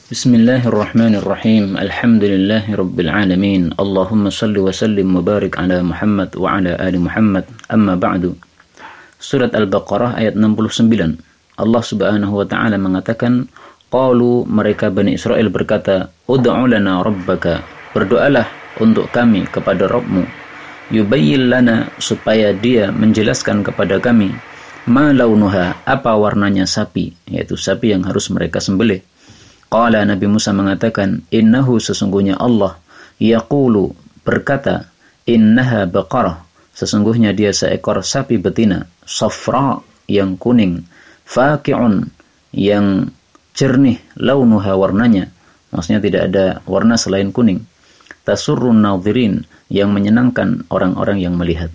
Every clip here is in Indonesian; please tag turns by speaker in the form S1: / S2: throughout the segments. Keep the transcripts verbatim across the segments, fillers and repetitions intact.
S1: Bismillahirrahmanirrahim. Alhamdulillahi rabbil alamin. Allahumma salli wa sallim wa barik ala Muhammad wa ala ali Muhammad. Amma ba'du. Surat Al-Baqarah ayat enam puluh sembilan. Allah Subhanahu wa taala mengatakan, qalu, mereka Bani Israel berkata, ud'u lana rabbaka, berdoalah untuk kami kepada Rabbmu, yubayyin lana, supaya dia menjelaskan kepada kami, ma launuha, apa warnanya sapi, yaitu sapi yang harus mereka sembelih. Qala, Nabi Musa mengatakan, innahu, sesungguhnya Allah, yaqulu, berkata, innaha baqarah, sesungguhnya dia seekor sapi betina, safra, yang kuning, faqi'un, yang jernih, launuha, warnanya, maksudnya tidak ada warna selain kuning, tasurrun nadhirin, yang menyenangkan orang-orang yang melihat.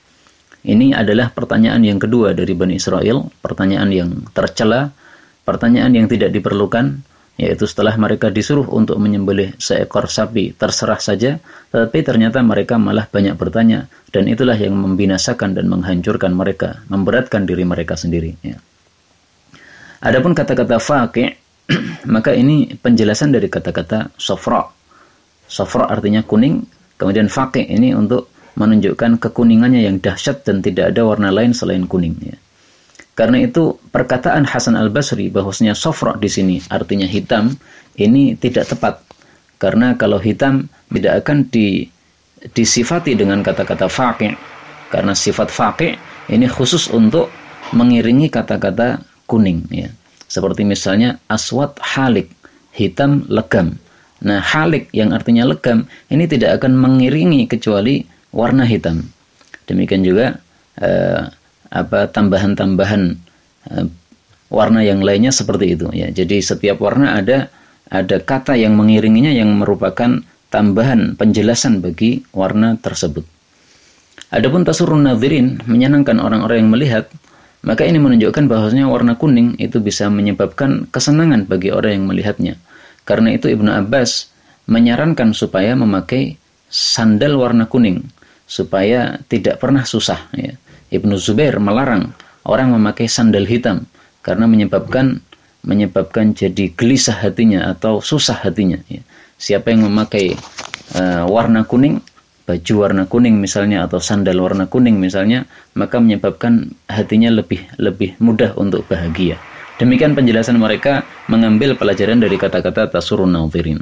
S1: Ini adalah pertanyaan yang kedua dari Bani Israel, pertanyaan yang tercela, pertanyaan yang tidak diperlukan, yaitu setelah mereka disuruh untuk menyembelih seekor sapi, terserah saja, tetapi ternyata mereka malah banyak bertanya, dan itulah yang membinasakan dan menghancurkan mereka, memberatkan diri mereka sendiri. Ya. Adapun kata-kata faqi', maka ini penjelasan dari kata-kata safra. Safra artinya kuning, kemudian faqi' ini untuk menunjukkan kekuningannya yang dahsyat dan tidak ada warna lain selain kuning. Ya. Karena itu perkataan Hasan Al-Basri bahwasanya safra di sini artinya hitam, ini tidak tepat. Karena kalau hitam tidak akan di, disifati dengan kata-kata faqi'. Karena sifat faqi' ini khusus untuk mengiringi kata-kata kuning. Ya. Seperti misalnya aswad halik, hitam legam. Nah, halik yang artinya legam ini tidak akan mengiringi kecuali warna hitam. Demikian juga eh, apa tambahan-tambahan uh, warna yang lainnya seperti itu ya. Jadi setiap warna ada ada kata yang mengiringinya yang merupakan tambahan penjelasan bagi warna tersebut. Adapun tasurrun nadhirin, menyenangkan orang-orang yang melihat, maka ini menunjukkan bahwasanya warna kuning itu bisa menyebabkan kesenangan bagi orang yang melihatnya. Karena itu Ibnu Abbas menyarankan supaya memakai sandal warna kuning supaya tidak pernah susah ya. Ibnu Zubair melarang orang memakai sandal hitam karena menyebabkan menyebabkan jadi gelisah hatinya atau susah hatinya. Ya. Siapa yang memakai uh, warna kuning, baju warna kuning misalnya atau sandal warna kuning misalnya, maka menyebabkan hatinya lebih lebih mudah untuk bahagia. Demikian penjelasan mereka mengambil pelajaran dari kata-kata tasurrun nadhirin.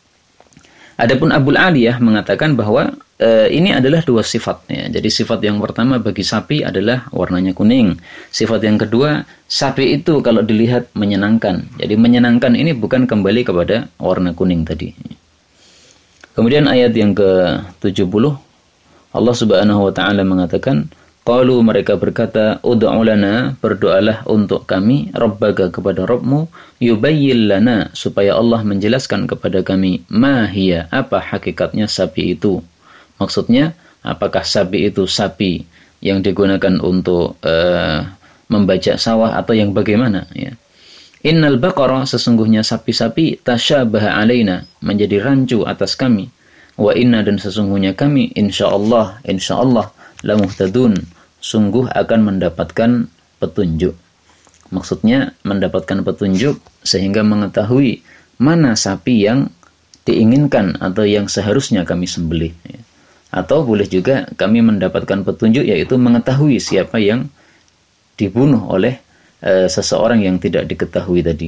S1: Adapun Abul Aliyah mengatakan bahwa e, ini adalah dua sifat. Ya. Jadi sifat yang pertama bagi sapi adalah warnanya kuning. Sifat yang kedua, sapi itu kalau dilihat menyenangkan. Jadi menyenangkan ini bukan kembali kepada warna kuning tadi. Kemudian ayat yang ke tujuh puluh, Allah Subhanahu wa taala mengatakan, qalu, mereka berkata, ud'u lana, berdoalah untuk kami, rabbaka, kepada Rabbmu, yubayyin lana, supaya Allah menjelaskan kepada kami, ma hiya, apa hakikatnya sapi itu. Maksudnya, apakah sapi itu sapi yang digunakan untuk uh, membajak sawah atau yang bagaimana? Ya. Innal baqara, sesungguhnya sapi-sapi, tasyabaha alaina, menjadi rancu atas kami. Wa inna, dan sesungguhnya kami, insyaallah, insyaallah, la muhtadun, sungguh akan mendapatkan petunjuk. Maksudnya mendapatkan petunjuk sehingga mengetahui mana sapi yang diinginkan atau yang seharusnya kami sembelih. Atau boleh juga kami mendapatkan petunjuk, yaitu mengetahui siapa yang dibunuh oleh e, seseorang yang tidak diketahui tadi.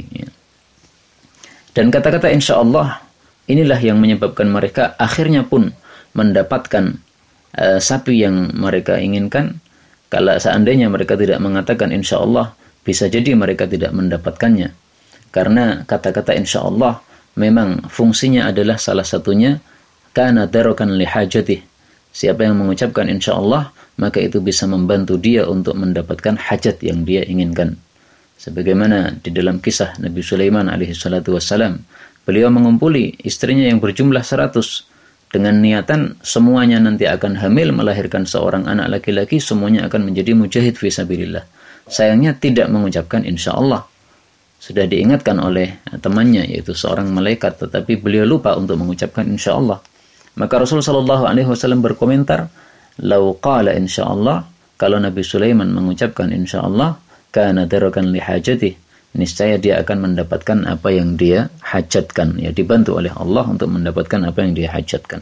S1: Dan kata-kata insyaallah inilah yang menyebabkan mereka akhirnya pun mendapatkan e, sapi yang mereka inginkan. Kalau seandainya mereka tidak mengatakan insyaallah, bisa jadi mereka tidak mendapatkannya. Karena kata-kata insyaallah memang fungsinya adalah salah satunya kana darokan li hajatih. Siapa yang mengucapkan insyaallah, maka itu bisa membantu dia untuk mendapatkan hajat yang dia inginkan. Sebagaimana di dalam kisah Nabi Sulaiman alaihi salatu wassalam, beliau mengumpuli istrinya yang berjumlah seratus dengan niatan semuanya nanti akan hamil, melahirkan seorang anak laki-laki, semuanya akan menjadi mujahid fi sabilillah. Sayangnya tidak mengucapkan insyaallah. Sudah diingatkan oleh temannya, yaitu seorang malaikat, tetapi beliau lupa untuk mengucapkan insyaallah. Maka Rasulullah shallallahu alaihi wasallam berkomentar, "Lau qala insyaallah," kalau Nabi Sulaiman mengucapkan insyaallah, kana darakan li hajatih, niscaya dia akan mendapatkan apa yang dia hajatkan, ya, dibantu oleh Allah untuk mendapatkan apa yang dia hajatkan.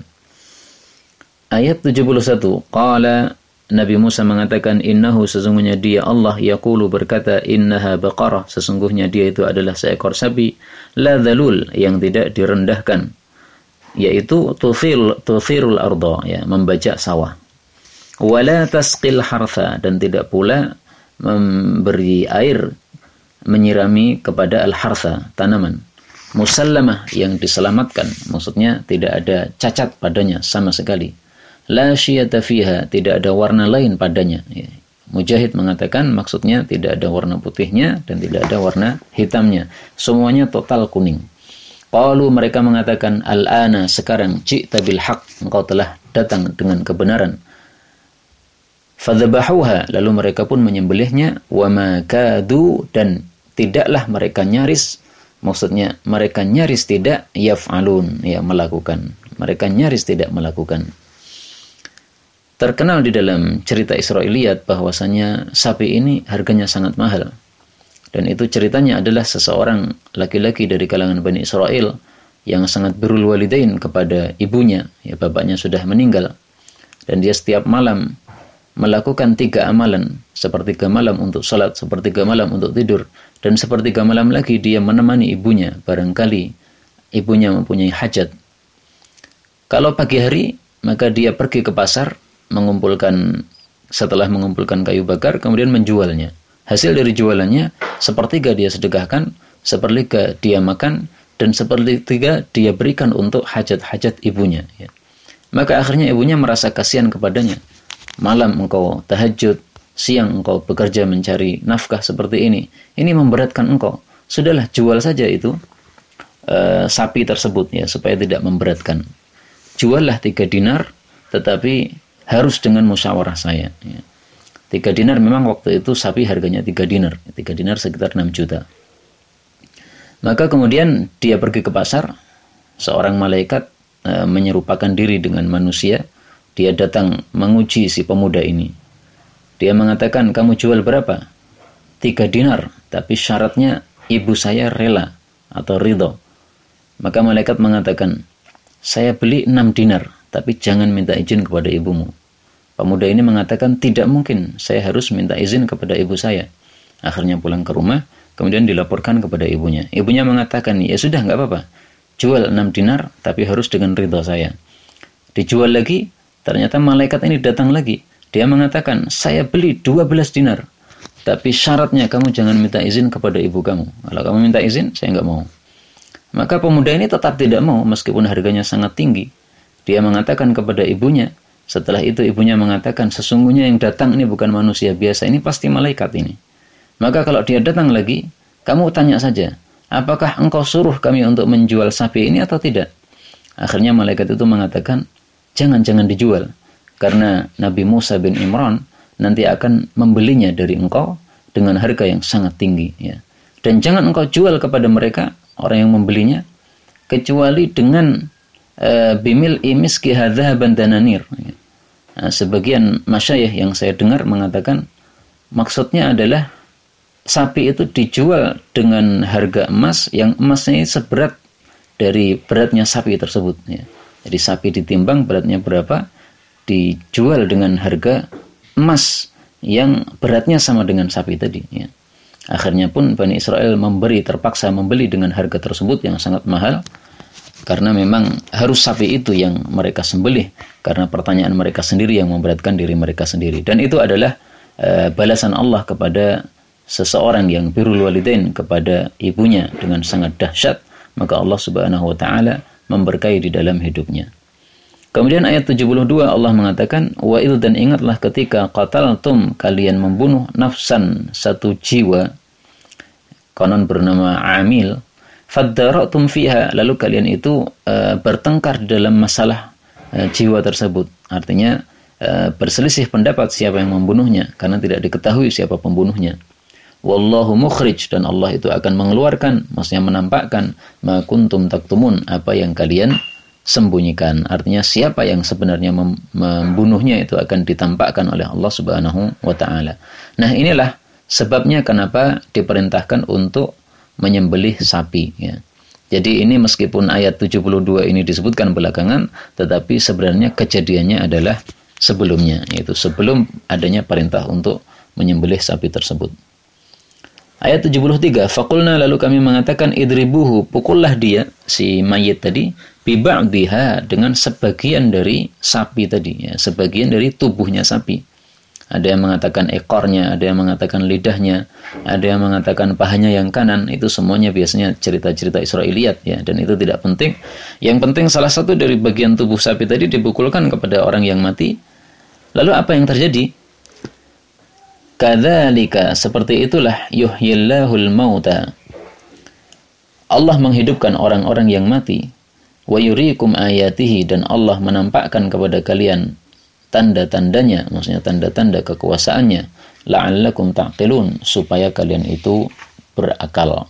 S1: Ayat tujuh puluh satu, qala, Nabi Musa mengatakan, innahu, sesungguhnya dia Allah, yaqulu, berkata, innaha baqarah, sesungguhnya dia itu adalah seekor sapi, la dhalul, yang tidak direndahkan, yaitu tuthil tuthirul arda, ya, membajak sawah, wala tasqil hartha, dan tidak pula memberi air, menyirami kepada al-hartha, tanaman, musallamah, yang diselamatkan, maksudnya tidak ada cacat padanya sama sekali, la syiyata fiha, tidak ada warna lain padanya, ya. Mujahid mengatakan maksudnya tidak ada warna putihnya dan tidak ada warna hitamnya, semuanya total kuning. Qalu, mereka mengatakan, al-ana, sekarang, ji'ta bil haq, engkau telah datang dengan kebenaran. Fadzabahuha, lalu mereka pun menyembelihnya, wa ma kadu, dan tidaklah mereka nyaris, maksudnya mereka nyaris tidak, yaf'alun, ya, melakukan. Mereka nyaris tidak melakukan. Terkenal di dalam cerita Israiliyat bahwasanya sapi ini harganya sangat mahal. Dan itu ceritanya adalah seseorang laki-laki dari kalangan Bani Israel yang sangat birrul walidain kepada ibunya, ya, bapaknya sudah meninggal. Dan dia setiap malam melakukan tiga amalan, sepertiga malam untuk salat, sepertiga malam untuk tidur, dan sepertiga malam lagi dia menemani ibunya, barangkali ibunya mempunyai hajat. Kalau pagi hari, maka dia pergi ke pasar, mengumpulkan, setelah mengumpulkan kayu bakar, kemudian menjualnya. Hasil dari jualannya, sepertiga dia sedekahkan, sepertiga dia makan, dan sepertiga dia berikan untuk hajat-hajat ibunya, ya. Maka akhirnya ibunya merasa kasihan kepadanya. Malam engkau tahajud, siang engkau bekerja mencari nafkah seperti ini. Ini memberatkan engkau. Sudahlah, jual saja itu uh, sapi tersebut, ya, supaya tidak memberatkan. Juallah tiga dinar, tetapi harus dengan musyawarah saya, ya. Tiga dinar, memang waktu itu sapi harganya tiga dinar. Tiga dinar sekitar enam juta. Maka kemudian dia pergi ke pasar. Seorang malaikat e, menyerupakan diri dengan manusia. Dia datang menguji si pemuda ini. Dia mengatakan, kamu jual berapa? Tiga dinar. Tapi syaratnya ibu saya rela atau ridho. Maka malaikat mengatakan, saya beli enam dinar. Tapi jangan minta izin kepada ibumu. Pemuda ini mengatakan, tidak mungkin, saya harus minta izin kepada ibu saya. Akhirnya pulang ke rumah, kemudian dilaporkan kepada ibunya. Ibunya mengatakan, ya sudah, nggak apa-apa, jual enam dinar, tapi harus dengan ridha saya. Dijual lagi, ternyata malaikat ini datang lagi. Dia mengatakan, saya beli dua belas dinar, tapi syaratnya kamu jangan minta izin kepada ibu kamu. Kalau kamu minta izin, saya nggak mau. Maka pemuda ini tetap tidak mau, meskipun harganya sangat tinggi. Dia mengatakan kepada ibunya. Setelah itu ibunya mengatakan, sesungguhnya yang datang ini bukan manusia biasa, ini pasti malaikat ini. Maka kalau dia datang lagi, kamu tanya saja, apakah engkau suruh kami untuk menjual sapi ini atau tidak? Akhirnya malaikat itu mengatakan, jangan-jangan dijual, karena Nabi Musa bin Imran nanti akan membelinya dari engkau dengan harga yang sangat tinggi, ya. Dan jangan engkau jual kepada mereka, orang yang membelinya, kecuali dengan bimil imiski hadzaban dananir. Nah, sebagian masyayikh yang saya dengar mengatakan maksudnya adalah sapi itu dijual dengan harga emas yang emasnya seberat dari beratnya sapi tersebut, ya. Jadi sapi ditimbang beratnya berapa, dijual dengan harga emas yang beratnya sama dengan sapi tadi, ya. Akhirnya pun Bani Israel memberi, terpaksa membeli dengan harga tersebut yang sangat mahal. Karena memang harus sapi itu yang mereka sembelih. Karena pertanyaan mereka sendiri yang memberatkan diri mereka sendiri. Dan itu adalah uh, balasan Allah kepada seseorang yang birrul walidain kepada ibunya dengan sangat dahsyat. Maka Allah subhanahu wa ta'ala memberkahi di dalam hidupnya. Kemudian ayat tujuh puluh dua Allah mengatakan, wa idh, dan ingatlah ketika qataltum, kalian membunuh nafsan, satu jiwa, konon bernama Amil, faddaratum fiha, lalu kalian itu uh, bertengkar dalam masalah uh, jiwa tersebut. Artinya uh, berselisih pendapat siapa yang membunuhnya, karena tidak diketahui siapa pembunuhnya. Wallahu mukhrij, dan Allah itu akan mengeluarkan, maksudnya menampakkan, ma kuntum taktumun, apa yang kalian sembunyikan. Artinya siapa yang sebenarnya mem- membunuhnya itu akan ditampakkan oleh Allah subhanahu wa ta'ala. Nah, inilah sebabnya kenapa diperintahkan untuk menyembelih sapi, ya. Jadi ini meskipun ayat tujuh puluh dua ini disebutkan belakangan, tetapi sebenarnya kejadiannya adalah sebelumnya, yaitu sebelum adanya perintah untuk menyembelih sapi tersebut. Ayat tujuh puluh tiga, faqulna, lalu kami mengatakan, idribuhu, pukullah dia, si mayit tadi, biba'diha, dengan sebagian dari sapi tadi, ya, sebagian dari tubuhnya sapi. Ada yang mengatakan ekornya, ada yang mengatakan lidahnya, ada yang mengatakan pahanya yang kanan. Itu semuanya biasanya cerita-cerita Israiliyat, ya, dan itu tidak penting. Yang penting salah satu dari bagian tubuh sapi tadi dipukulkan kepada orang yang mati. Lalu apa yang terjadi? Kadzalika, seperti itulah, yuhyillahul mauta, Allah menghidupkan orang-orang yang mati, wa yuriikum ayatihi, dan Allah menampakkan kepada kalian tanda-tandanya, maksudnya tanda-tanda kekuasaannya, la'allakum ta'qilun, supaya kalian itu berakal.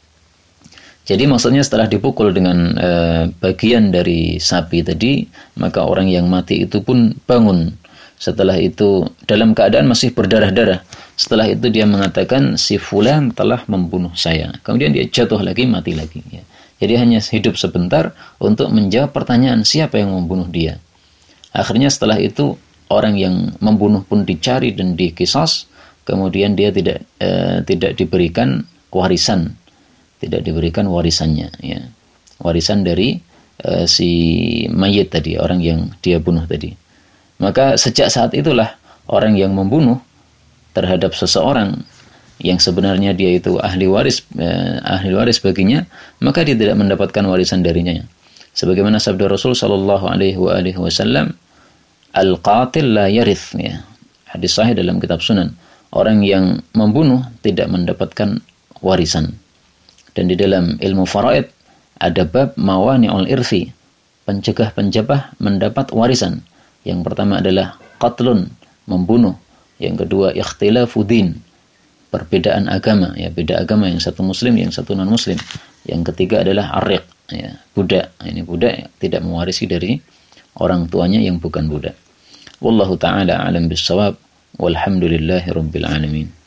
S1: Jadi maksudnya setelah dipukul dengan e, bagian dari sapi tadi, maka orang yang mati itu pun bangun. Setelah itu dalam keadaan masih berdarah-darah. Setelah itu dia mengatakan, si fulan telah membunuh saya. Kemudian dia jatuh lagi, mati lagi, ya. Jadi hanya hidup sebentar untuk menjawab pertanyaan siapa yang membunuh dia. Akhirnya setelah itu orang yang membunuh pun dicari dan dikisos, kemudian dia tidak e, tidak diberikan warisan, tidak diberikan warisannya, ya. Warisan dari e, si mayit tadi, orang yang dia bunuh tadi. Maka sejak saat itulah orang yang membunuh terhadap seseorang yang sebenarnya dia itu ahli waris e, ahli waris baginya, maka dia tidak mendapatkan warisan darinya. Sebagaimana sabda Rasul sallallahu alaihi wasallam, al-qatil la yarith, ya. Hadis sahih dalam kitab Sunan. Orang yang membunuh tidak mendapatkan warisan. Dan di dalam ilmu faraid ada bab mawani'ul irthi, pencegah-pencegah mendapat warisan. Yang pertama adalah qatlun, membunuh. Yang kedua ikhtilafu din, perbedaan agama, ya, beda agama, yang satu muslim, yang satu non muslim. Yang ketiga adalah ariq, ya, budak. Ini budak tidak mewarisi dari orang tuanya yang bukan budak. Wallahu ta'ala a'lam bis-shawab, walhamdulillahi rabbil alamin.